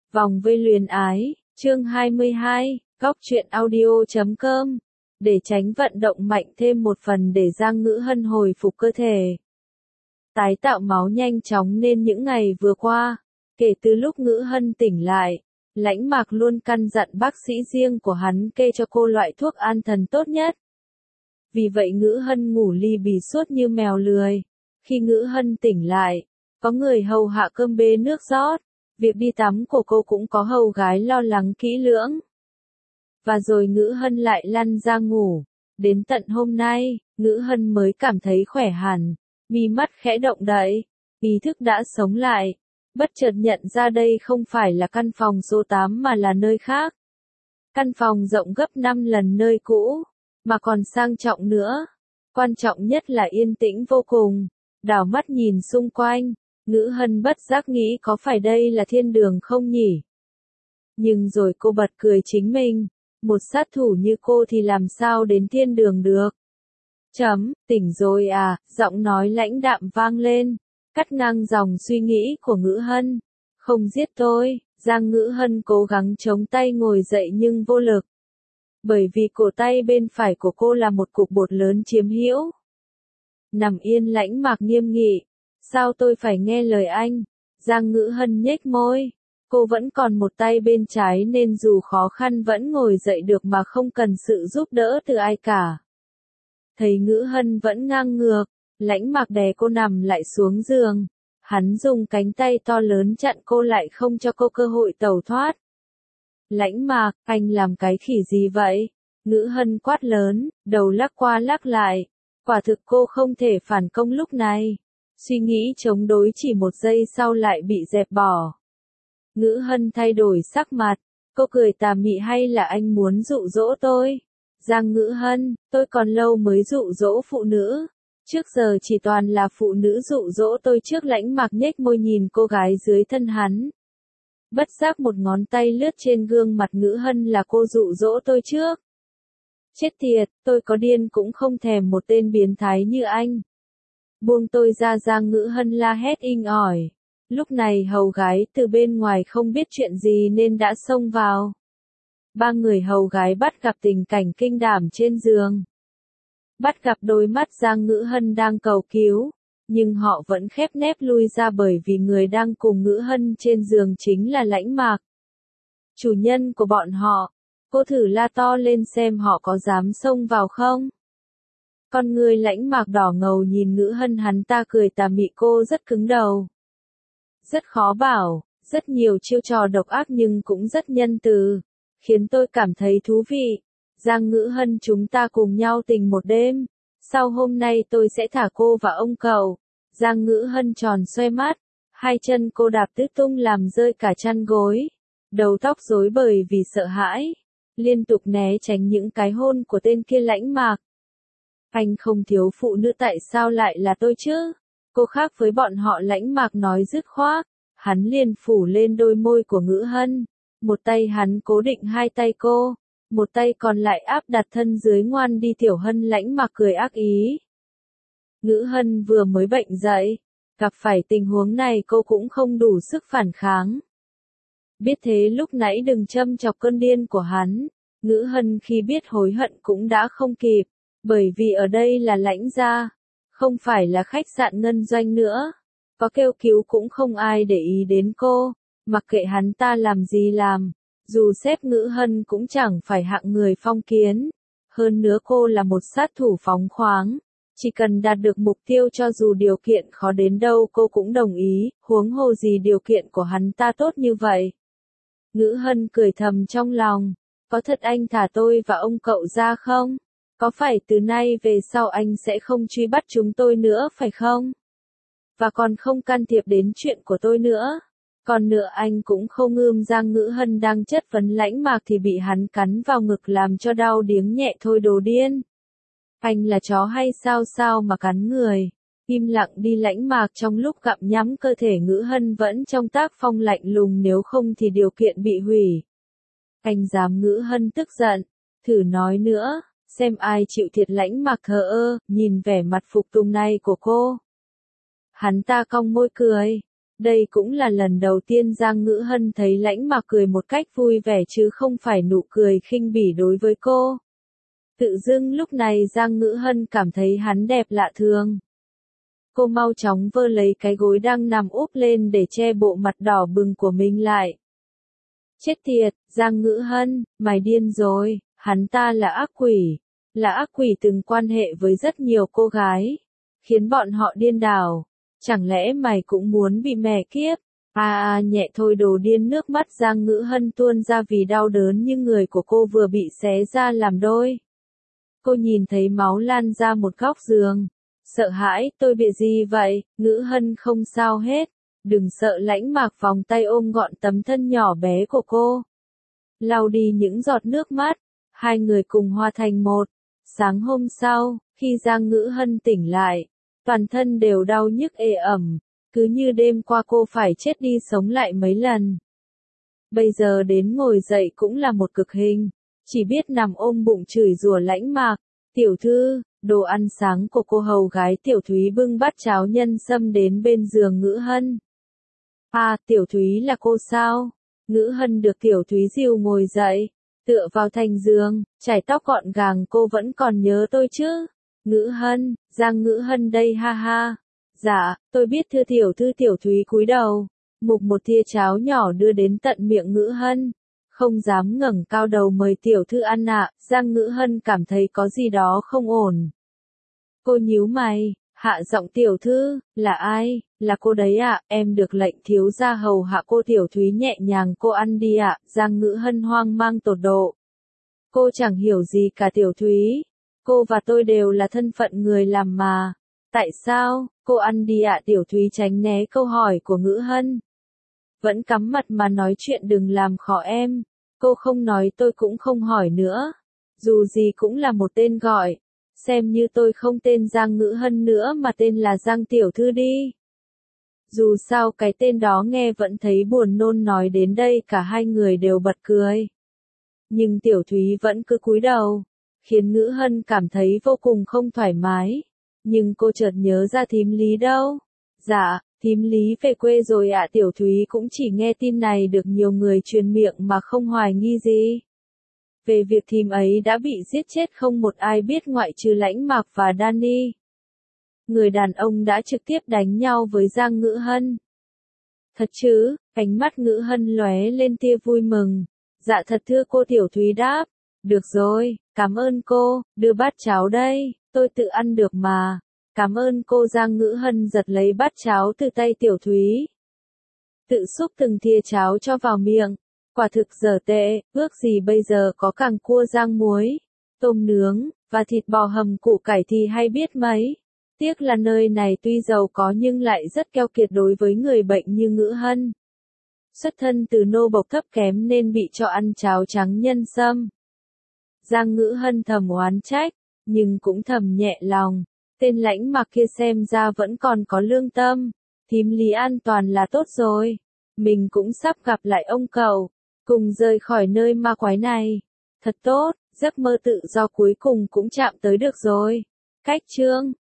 Vòng vây luyến ái, chương 22, góc truyện audio.com. Để tránh vận động mạnh thêm một phần để Giang Ngữ Hân hồi phục cơ thể. Tái tạo máu nhanh chóng nên những ngày vừa qua, kể từ lúc Ngữ Hân tỉnh lại, Lãnh Mạc luôn căn dặn bác sĩ riêng của hắn kê cho cô loại thuốc an thần tốt nhất. Vì vậy Ngữ Hân ngủ li bì suốt như mèo lười. Khi Ngữ Hân tỉnh lại, có người hầu hạ cơm bê nước rót. Việc đi tắm của cô cũng có hầu gái lo lắng kỹ lưỡng. Và rồi Ngữ Hân lại lăn ra ngủ. Đến tận hôm nay, Ngữ Hân mới cảm thấy khỏe hẳn. Mi mắt khẽ động đậy, ý thức đã sống lại. Bất chợt nhận ra đây không phải là căn phòng số 8 mà là nơi khác. Căn phòng rộng gấp 5 lần nơi cũ, mà còn sang trọng nữa. Quan trọng nhất là yên tĩnh vô cùng. Đảo mắt nhìn xung quanh, Ngữ Hân bất giác nghĩ có phải đây là thiên đường không nhỉ? Nhưng rồi cô bật cười chính mình, một sát thủ như cô thì làm sao đến thiên đường được? Tỉnh rồi à, giọng nói lãnh đạm vang lên, cắt ngang dòng suy nghĩ của Ngữ Hân. Không giết tôi, Giang Ngữ Hân cố gắng chống tay ngồi dậy nhưng vô lực. Bởi vì cổ tay bên phải của cô là một cục bột lớn chiếm hữu. Nằm yên Lãnh Mạc nghiêm nghị. Sao tôi phải nghe lời anh? Giang Ngữ Hân nhếch môi. Cô vẫn còn một tay bên trái nên dù khó khăn vẫn ngồi dậy được mà không cần sự giúp đỡ từ ai cả. Thấy Ngữ Hân vẫn ngang ngược, Lãnh Mạc đè cô nằm lại xuống giường. Hắn dùng cánh tay to lớn chặn cô lại không cho cô cơ hội tẩu thoát. Lãnh Mạc, anh làm cái khỉ gì vậy? Ngữ Hân quát lớn, đầu lắc qua lắc lại. Quả thực cô không thể phản công lúc này. Suy nghĩ chống đối chỉ một giây sau lại bị dẹp bỏ. Ngữ Hân thay đổi sắc mặt. Cô cười tà mị hay là anh muốn dụ dỗ tôi? Giang Ngữ Hân, tôi còn lâu mới dụ dỗ phụ nữ. Trước giờ chỉ toàn là phụ nữ dụ dỗ tôi trước. Lãnh Mạc nhếch môi nhìn cô gái dưới thân hắn. Bất giác một ngón tay lướt trên gương mặt Ngữ Hân là cô dụ dỗ tôi trước. Chết tiệt, tôi có điên cũng không thèm một tên biến thái như anh. Buông tôi ra. Giang Ngữ Hân la hét inh ỏi. Lúc này hầu gái từ bên ngoài không biết chuyện gì nên đã xông vào. Ba người hầu gái bắt gặp tình cảnh kinh đảm trên giường. Bắt gặp đôi mắt Giang Ngữ Hân đang cầu cứu, nhưng họ vẫn khép nép lui ra bởi vì người đang cùng Ngữ Hân trên giường chính là Lãnh Mạc. Chủ nhân của bọn họ. Cô thử la to lên xem họ có dám xông vào không? Con người Lãnh Mạc đỏ ngầu nhìn Ngữ Hân, hắn ta cười tà mị. Cô rất cứng đầu. Rất khó bảo, rất nhiều chiêu trò độc ác nhưng cũng rất nhân từ, khiến tôi cảm thấy thú vị. Giang Ngữ Hân, chúng ta cùng nhau tình một đêm. Sau hôm nay tôi sẽ thả cô và ông cậu. Giang Ngữ Hân tròn xoe mắt, hai chân cô đạp tứ tung làm rơi cả chăn gối. Đầu tóc rối bời vì sợ hãi, liên tục né tránh những cái hôn của tên kia. Lãnh Mạc, anh không thiếu phụ nữ, tại sao lại là tôi chứ? Cô khác với bọn họ. Lãnh Mạc nói dứt khoát. Hắn liền phủ lên đôi môi của Ngữ Hân. Một tay hắn cố định hai tay cô, một tay còn lại áp đặt thân dưới. Ngoan đi Tiểu Hân. Lãnh Mạc cười ác ý. Ngữ Hân vừa mới bệnh dậy, gặp phải tình huống này cô cũng không đủ sức phản kháng. Biết thế lúc nãy đừng châm chọc cơn điên của hắn. Ngữ Hân khi biết hối hận cũng đã không kịp, bởi vì ở đây là Lãnh gia, không phải là khách sạn ngân doanh nữa. Có kêu cứu cũng không ai để ý đến cô, mặc kệ hắn ta làm gì làm. Dù sếp Ngữ Hân cũng chẳng phải hạng người phong kiến. Hơn nữa cô là một sát thủ phóng khoáng. Chỉ cần đạt được mục tiêu cho dù điều kiện khó đến đâu cô cũng đồng ý, huống hồ gì điều kiện của hắn ta tốt như vậy. Ngữ Hân cười thầm trong lòng. Có thật anh thả tôi và ông cậu ra không? Có phải từ nay về sau anh sẽ không truy bắt chúng tôi nữa phải không? Và còn không can thiệp đến chuyện của tôi nữa. Còn nữa anh cũng không ươm. Giang Ngữ Hân đang chất vấn Lãnh Mạc thì bị hắn cắn vào ngực làm cho đau điếng nhẹ. Thôi đồ điên. Anh là chó hay sao mà cắn người? Im lặng đi. Lãnh Mạc trong lúc gặm nhắm cơ thể Ngữ Hân vẫn trong tác phong lạnh lùng, nếu không thì điều kiện bị hủy. Anh dám? Ngữ Hân tức giận. Thử nói nữa, xem ai chịu thiệt. Lãnh Mạc thờ ơ, nhìn vẻ mặt phục tùng này của cô. Hắn ta cong môi cười. Đây cũng là lần đầu tiên Giang Ngữ Hân thấy Lãnh Mạc cười một cách vui vẻ chứ không phải nụ cười khinh bỉ đối với cô. Tự dưng lúc này Giang Ngữ Hân cảm thấy hắn đẹp lạ thường. Cô mau chóng vơ lấy cái gối đang nằm úp lên để che bộ mặt đỏ bừng của mình lại. Chết tiệt, Giang Ngữ Hân, mày điên rồi, hắn ta là ác quỷ. Là ác quỷ từng quan hệ với rất nhiều cô gái. Khiến bọn họ điên đảo. Chẳng lẽ mày cũng muốn bị mẹ kiếp? Nhẹ thôi đồ điên, nước mắt Giang Ngữ Hân tuôn ra vì đau đớn như người của cô vừa bị xé ra làm đôi. Cô nhìn thấy máu lan ra một góc giường. Sợ hãi, tôi bị gì vậy? Ngữ Hân không sao hết. Đừng sợ. Lãnh Mạc vòng tay ôm gọn tấm thân nhỏ bé của cô. Lau đi những giọt nước mắt. Hai người cùng hòa thành một. Sáng hôm sau, khi Giang Ngữ Hân tỉnh lại, toàn thân đều đau nhức ê ẩm. Cứ như đêm qua cô phải chết đi sống lại mấy lần. Bây giờ đến ngồi dậy cũng là một cực hình. Chỉ biết nằm ôm bụng chửi rủa Lãnh Mạc. Tiểu thư, đồ ăn sáng của cô hầu gái Tiểu Thúy bưng bát cháo nhân sâm đến bên giường Ngữ Hân. Tiểu Thúy là cô sao? Ngữ Hân được Tiểu Thúy dìu ngồi dậy, tựa vào thành giường, chải tóc gọn gàng. Cô vẫn còn nhớ tôi chứ? Ngữ Hân, Giang Ngữ Hân đây ha ha. Dạ, tôi biết thưa tiểu thư. Tiểu Thúy cúi đầu, múc một thìa cháo nhỏ đưa đến tận miệng Ngữ Hân. Không dám ngẩng cao đầu mời tiểu thư ăn ạ. Giang Ngữ Hân cảm thấy có gì đó không ổn. Cô nhíu mày, hạ giọng tiểu thư, là ai? Là cô đấy ạ, em được lệnh thiếu gia hầu hạ cô. Tiểu Thúy nhẹ nhàng, cô ăn đi ạ. Giang Ngữ Hân hoang mang tột độ. Cô chẳng hiểu gì cả Tiểu Thúy. Cô và tôi đều là thân phận người làm mà. Tại sao? Cô ăn đi ạ. Tiểu Thúy tránh né câu hỏi của Ngữ Hân. Vẫn cắm mặt mà nói chuyện, đừng làm khó em. Cô không nói tôi cũng không hỏi nữa. Dù gì cũng là một tên gọi. Xem như tôi không tên Giang Ngữ Hân nữa mà tên là Giang tiểu thư đi. Dù sao cái tên đó nghe vẫn thấy buồn nôn. Nói đến đây cả hai người đều bật cười. Nhưng Tiểu Thúy vẫn cứ cúi đầu, khiến Ngữ Hân cảm thấy vô cùng không thoải mái. Nhưng cô chợt nhớ ra thím Lý đâu. Dạ, thím Lý về quê rồi ạ. Tiểu Thúy cũng chỉ nghe tin này được nhiều người truyền miệng mà không hoài nghi gì. Về việc thím ấy đã bị giết chết không một ai biết ngoại trừ Lãnh Mạc và Danny. Người đàn ông đã trực tiếp đánh nhau với Giang Ngữ Hân. Thật chứ? Ánh mắt Ngữ Hân lóe lên tia vui mừng. Dạ thật thưa cô. Tiểu Thúy đáp. Được rồi, cảm ơn cô, đưa bát cháo đây, tôi tự ăn được mà. Cảm ơn cô. Giang Ngữ Hân giật lấy bát cháo từ tay Tiểu Thúy. Tự xúc từng thìa cháo cho vào miệng. Quả thực dở tệ, ước gì bây giờ có càng cua rang muối, tôm nướng, và thịt bò hầm củ cải thì hay biết mấy. Tiếc là nơi này tuy giàu có nhưng lại rất keo kiệt đối với người bệnh như Ngữ Hân. Xuất thân từ nô bộc thấp kém nên bị cho ăn cháo trắng nhân sâm. Giang Ngữ Hân thầm oán trách, nhưng cũng thầm nhẹ lòng. Tên Lãnh Mạc kia xem ra vẫn còn có lương tâm. Thím Lý an toàn là tốt rồi. Mình cũng sắp gặp lại ông cậu. Cùng rời khỏi nơi ma quái này. Thật tốt, giấc mơ tự do cuối cùng cũng chạm tới được rồi. Cách chương